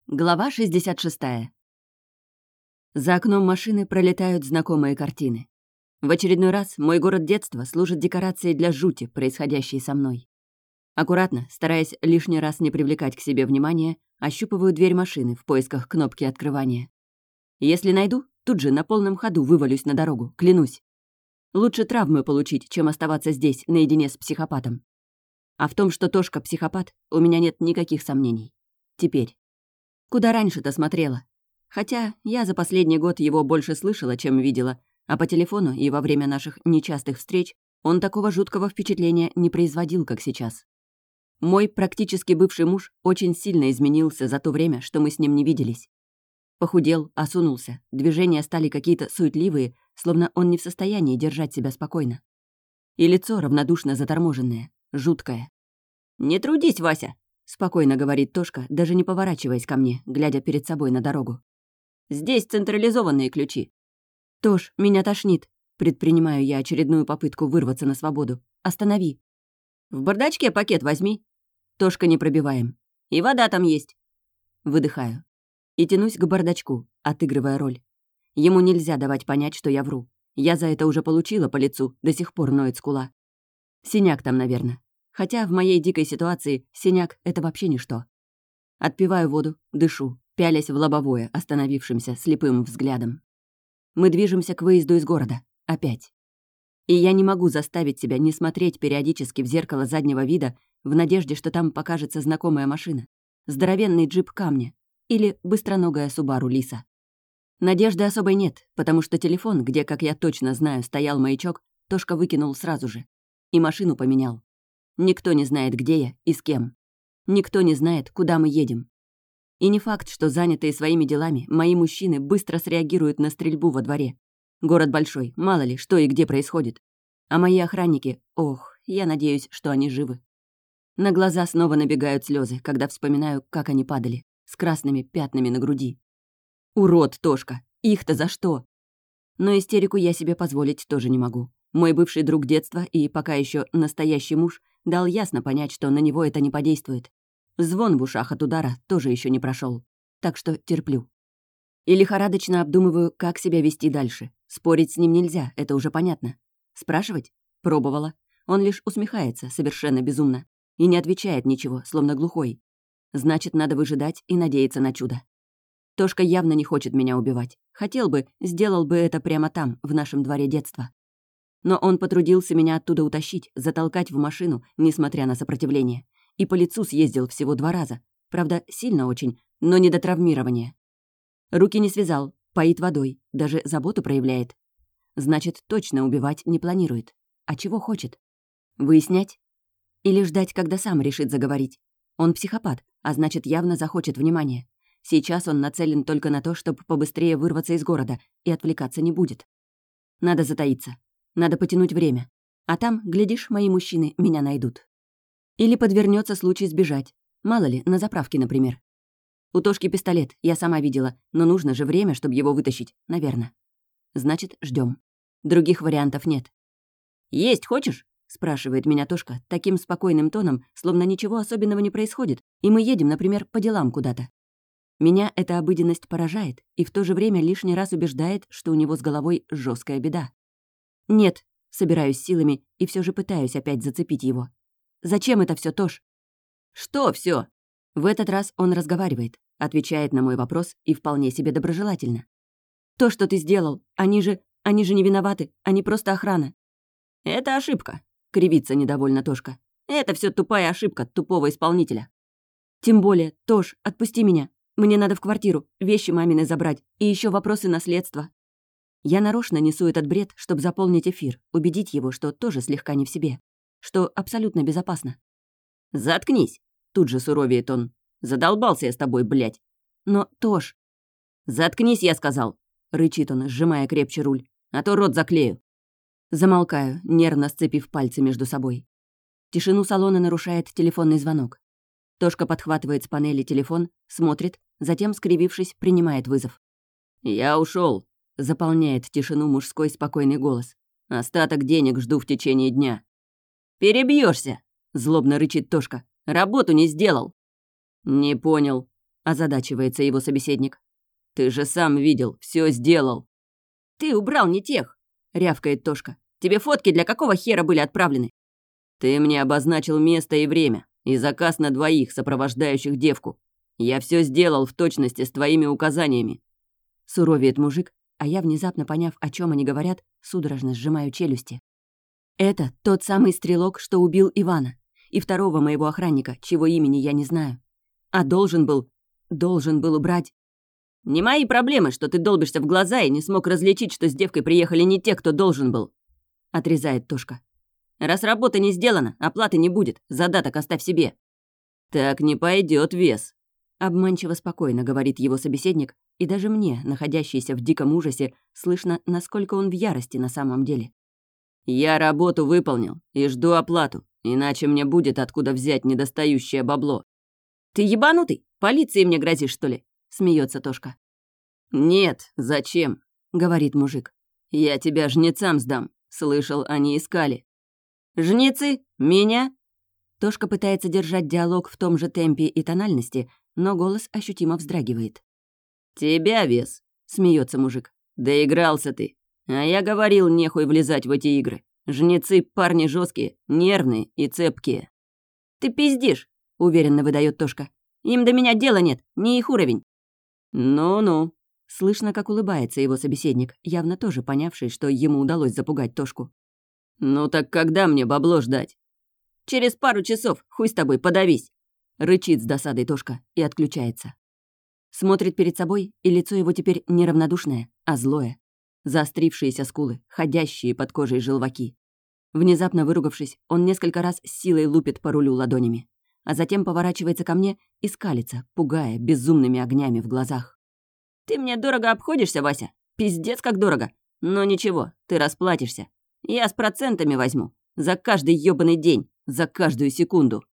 Глава 66. За окном машины пролетают знакомые картины. В очередной раз мой город детства служит декорацией для жути, происходящей со мной. Аккуратно, стараясь лишний раз не привлекать к себе внимания, ощупываю дверь машины в поисках кнопки открывания. Если найду, тут же на полном ходу вывалюсь на дорогу, клянусь. Лучше травмы получить, чем оставаться здесь наедине с психопатом. А в том, что Тошка психопат, у меня нет никаких сомнений. Теперь. Куда раньше-то смотрела. Хотя я за последний год его больше слышала, чем видела, а по телефону и во время наших нечастых встреч он такого жуткого впечатления не производил, как сейчас. Мой практически бывший муж очень сильно изменился за то время, что мы с ним не виделись. Похудел, осунулся, движения стали какие-то суетливые, словно он не в состоянии держать себя спокойно. И лицо равнодушно заторможенное, жуткое. «Не трудись, Вася!» — спокойно говорит Тошка, даже не поворачиваясь ко мне, глядя перед собой на дорогу. «Здесь централизованные ключи». «Тош, меня тошнит», — предпринимаю я очередную попытку вырваться на свободу. «Останови». «В бардачке пакет возьми». Тошка не пробиваем. «И вода там есть». Выдыхаю. И тянусь к бардачку, отыгрывая роль. Ему нельзя давать понять, что я вру. Я за это уже получила по лицу, до сих пор ноет скула. Синяк там, наверное. Хотя в моей дикой ситуации синяк — это вообще ничто. Отпиваю воду, дышу, пялясь в лобовое, остановившимся слепым взглядом. Мы движемся к выезду из города. Опять. И я не могу заставить себя не смотреть периодически в зеркало заднего вида в надежде, что там покажется знакомая машина. Здоровенный джип Камня. Или быстроногая Субару Лиса. Надежды особой нет, потому что телефон, где, как я точно знаю, стоял маячок, Тошка выкинул сразу же. И машину поменял. Никто не знает, где я и с кем. Никто не знает, куда мы едем. И не факт, что занятые своими делами мои мужчины быстро среагируют на стрельбу во дворе. Город большой, мало ли, что и где происходит. А мои охранники, ох, я надеюсь, что они живы. На глаза снова набегают слезы, когда вспоминаю, как они падали, с красными пятнами на груди. Урод, Тошка, их-то за что? Но истерику я себе позволить тоже не могу. Мой бывший друг детства и пока еще настоящий муж дал ясно понять, что на него это не подействует. Звон в ушах от удара тоже еще не прошел, так что терплю. И лихорадочно обдумываю, как себя вести дальше. Спорить с ним нельзя, это уже понятно. Спрашивать? Пробовала. Он лишь усмехается, совершенно безумно. И не отвечает ничего, словно глухой. Значит, надо выжидать и надеяться на чудо. Тошка явно не хочет меня убивать. Хотел бы, сделал бы это прямо там, в нашем дворе детства. Но он потрудился меня оттуда утащить, затолкать в машину, несмотря на сопротивление. И по лицу съездил всего 2 раза. Правда, сильно очень, но не до травмирования. Руки не связал, поит водой, даже заботу проявляет. Значит, точно убивать не планирует. А чего хочет? Выяснять? Или ждать, когда сам решит заговорить? Он психопат, а значит, явно захочет внимания. Сейчас он нацелен только на то, чтобы побыстрее вырваться из города, и отвлекаться не будет. Надо затаиться. Надо потянуть время. А там, глядишь, мои мужчины меня найдут. Или подвернется случай сбежать. Мало ли, на заправке, например. У Тошки пистолет, я сама видела, но нужно же время, чтобы его вытащить, наверное. Значит, ждем. Других вариантов нет. «Есть хочешь?» — спрашивает меня Тошка таким спокойным тоном, словно ничего особенного не происходит, и мы едем, например, по делам куда-то. Меня эта обыденность поражает и в то же время лишний раз убеждает, что у него с головой жесткая беда. «Нет», — собираюсь силами и все же пытаюсь опять зацепить его. «Зачем это все, Тош?» «Что все? В этот раз он разговаривает, отвечает на мой вопрос и вполне себе доброжелательно. «То, что ты сделал, они же не виноваты, они просто охрана». «Это ошибка», — кривится недовольно Тошка. «Это все тупая ошибка тупого исполнителя». «Тем более, Тош, отпусти меня. Мне надо в квартиру, вещи мамины забрать, и еще вопросы наследства». Я нарочно несу этот бред, чтобы заполнить эфир, убедить его, что тоже слегка не в себе, что абсолютно безопасно. «Заткнись!» — тут же суровеет он. «Задолбался я с тобой, блядь!» «Но, Тош...» «Заткнись, я сказал!» — рычит он, сжимая крепче руль. «А то рот заклею!» Замолкаю, нервно сцепив пальцы между собой. Тишину салона нарушает телефонный звонок. Тошка подхватывает с панели телефон, смотрит, затем, скривившись, принимает вызов. «Я ушел, заполняет тишину мужской спокойный голос. «Остаток денег жду в течение дня». «Перебьешься!» — злобно рычит Тошка. «Работу не сделал». «Не понял». — озадачивается его собеседник. «Ты же сам видел, все сделал». «Ты убрал не тех», — рявкает Тошка. «Тебе фотки для какого хера были отправлены?» «Ты мне обозначил место и время, и заказ на 2, сопровождающих девку. Я все сделал в точности с твоими указаниями». Суровеет мужик, а я, внезапно поняв, о чем они говорят, судорожно сжимаю челюсти. Это тот самый стрелок, что убил Ивана, и второго моего охранника, чьего имени я не знаю. А должен был убрать... «Не мои проблемы, что ты долбишься в глаза и не смог различить, что с девкой приехали не те, кто должен был», — отрезает Тошка. «Раз работа не сделана, оплаты не будет, задаток оставь себе». «Так не пойдет, Вес», — обманчиво спокойно говорит его собеседник, и даже мне, находящейся в диком ужасе, слышно, насколько он в ярости на самом деле. «Я работу выполнил и жду оплату, иначе мне будет откуда взять недостающее бабло». «Ты ебанутый? Полиции мне грозишь, что ли?» — смеется Тошка. «Нет, зачем?» — говорит мужик. «Я тебя жнецам сдам. Слышал, они искали». «Жнецы? Меня?» Тошка пытается держать диалог в том же темпе и тональности, но голос ощутимо вздрагивает. «Тебя, Вес?» — смеется мужик. «Доигрался ты. А я говорил, нехуй влезать в эти игры. Жнецы — парни жесткие, нервные и цепкие». «Ты пиздишь», — уверенно выдает Тошка. «Им до меня дела нет, не их уровень». «Ну-ну», — слышно, как улыбается его собеседник, явно тоже понявший, что ему удалось запугать Тошку. «Ну так когда мне бабло ждать?» «Через пару часов, хуй с тобой, подавись», — рычит с досадой Тошка и отключается. Смотрит перед собой, и лицо его теперь не равнодушное, а злое. Заострившиеся скулы, ходящие под кожей желваки. Внезапно выругавшись, он несколько раз с силой лупит по рулю ладонями, а затем поворачивается ко мне и скалится, пугая безумными огнями в глазах. «Ты мне дорого обходишься, Вася? Пиздец как дорого. Но ничего, ты расплатишься. Я с процентами возьму. За каждый ёбаный день, за каждую секунду».